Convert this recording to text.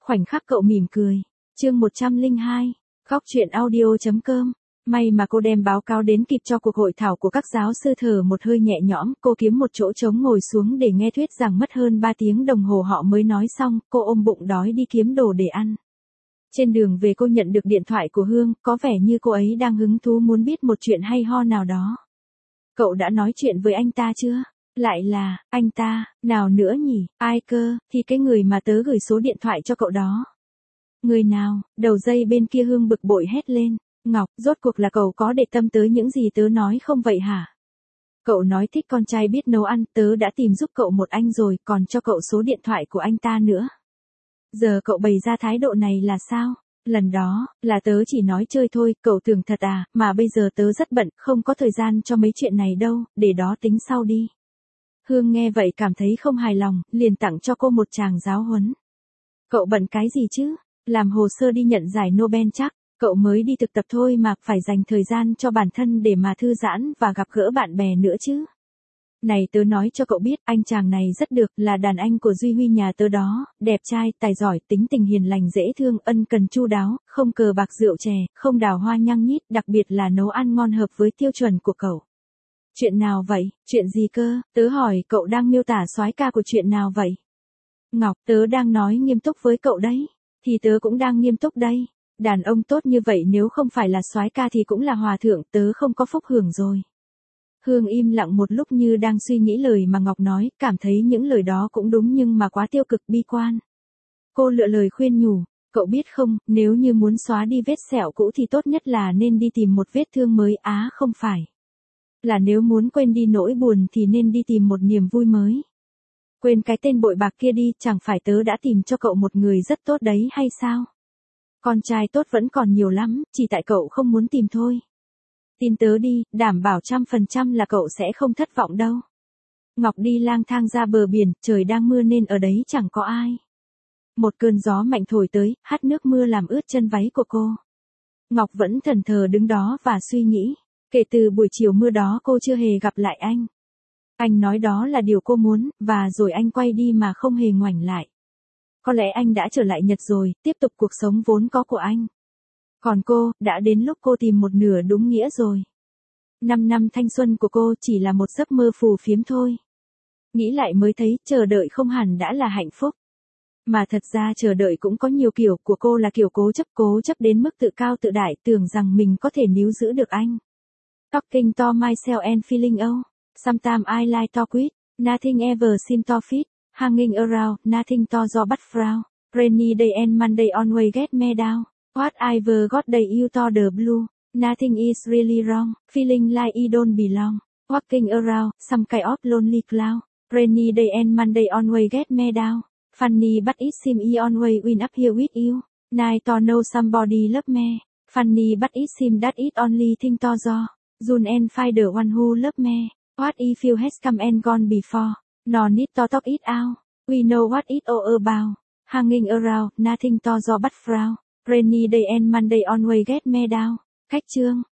khoảnh khắc cậu mỉm cười. Chương 102. Góc truyện audio.com. May mà cô đem báo cáo đến kịp cho cuộc hội thảo của các giáo sư. Thở một hơi nhẹ nhõm, cô kiếm một chỗ trống ngồi xuống để nghe thuyết giảng. Mất hơn 3 tiếng đồng hồ họ mới nói xong, cô ôm bụng đói đi kiếm đồ để ăn. Trên đường về cô nhận được điện thoại của Hương, có vẻ như cô ấy đang hứng thú muốn biết một chuyện hay ho nào đó. Cậu đã nói chuyện với anh ta chưa? Lại là, anh ta, nào nữa nhỉ, ai cơ, thì cái người mà tớ gửi số điện thoại cho cậu đó. Người nào? Đầu dây bên kia Hương bực bội hét lên. Ngọc, rốt cuộc là cậu có để tâm tới những gì tớ nói không vậy hả? Cậu nói thích con trai biết nấu ăn, tớ đã tìm giúp cậu một anh rồi, còn cho cậu số điện thoại của anh ta nữa. Giờ cậu bày ra thái độ này là sao? Lần đó, là tớ chỉ nói chơi thôi, cậu tưởng thật à, mà bây giờ tớ rất bận, không có thời gian cho mấy chuyện này đâu, để đó tính sau đi. Hương nghe vậy cảm thấy không hài lòng, liền tặng cho cô một tràng giáo huấn. Cậu bận cái gì chứ? Làm hồ sơ đi nhận giải Nobel chắc, cậu mới đi thực tập thôi mà, phải dành thời gian cho bản thân để mà thư giãn và gặp gỡ bạn bè nữa chứ. Này tớ nói cho cậu biết, anh chàng này rất được, là đàn anh của Duy Huy nhà tớ đó, đẹp trai, tài giỏi, tính tình hiền lành dễ thương, ân cần chu đáo, không cờ bạc rượu chè, không đào hoa nhăng nhít, đặc biệt là nấu ăn ngon hợp với tiêu chuẩn của cậu. Chuyện nào vậy? Chuyện gì cơ? Tớ hỏi cậu đang miêu tả soái ca của chuyện nào vậy? Ngọc, tớ đang nói nghiêm túc với cậu đấy. Thì tớ cũng đang nghiêm túc đây. Đàn ông tốt như vậy nếu không phải là soái ca thì cũng là hòa thượng, tớ không có phúc hưởng rồi. Hương im lặng một lúc như đang suy nghĩ lời mà Ngọc nói, cảm thấy những lời đó cũng đúng nhưng mà quá tiêu cực bi quan. Cô lựa lời khuyên nhủ, cậu biết không, nếu như muốn xóa đi vết sẹo cũ thì tốt nhất là nên đi tìm một vết thương mới, không phải. Là nếu muốn quên đi nỗi buồn thì nên đi tìm một niềm vui mới. Quên cái tên bội bạc kia đi, chẳng phải tớ đã tìm cho cậu một người rất tốt đấy hay sao? Con trai tốt vẫn còn nhiều lắm, chỉ tại cậu không muốn tìm thôi. Tin tớ đi, đảm bảo 100% là cậu sẽ không thất vọng đâu. Ngọc đi lang thang ra bờ biển, trời đang mưa nên ở đấy chẳng có ai. Một cơn gió mạnh thổi tới, hắt nước mưa làm ướt chân váy của cô. Ngọc vẫn thẫn thờ đứng đó và suy nghĩ. Kể từ buổi chiều mưa đó cô chưa hề gặp lại anh. Anh nói đó là điều cô muốn, và rồi anh quay đi mà không hề ngoảnh lại. Có lẽ anh đã trở lại Nhật rồi, tiếp tục cuộc sống vốn có của anh. Còn cô, đã đến lúc cô tìm một nửa đúng nghĩa rồi. 5 năm thanh xuân của cô chỉ là một giấc mơ phù phiếm thôi. Nghĩ lại mới thấy, chờ đợi không hẳn đã là hạnh phúc. Mà thật ra chờ đợi cũng có nhiều kiểu, của cô là kiểu cố chấp đến mức tự cao tự đại, tưởng rằng mình có thể níu giữ được anh. Talking to myself and feeling oh. Sometimes I like talk with, nothing ever seems to fit, hanging around, nothing to do but frown, rainy day and Monday always get me down, what I've got day you to the blue, nothing is really wrong, feeling like you don't belong, walking around, some kind of lonely cloud, rainy day and Monday always get me down, funny but it seems I always win up here with you, nice to know somebody love me, funny but it seems that it only thing to do, June and find the one who love me. What if you has come and gone before? No need to talk it out. We know what it's all about. Hanging around, nothing to do but frown. Rainy day and Monday always get me down. Cách chương.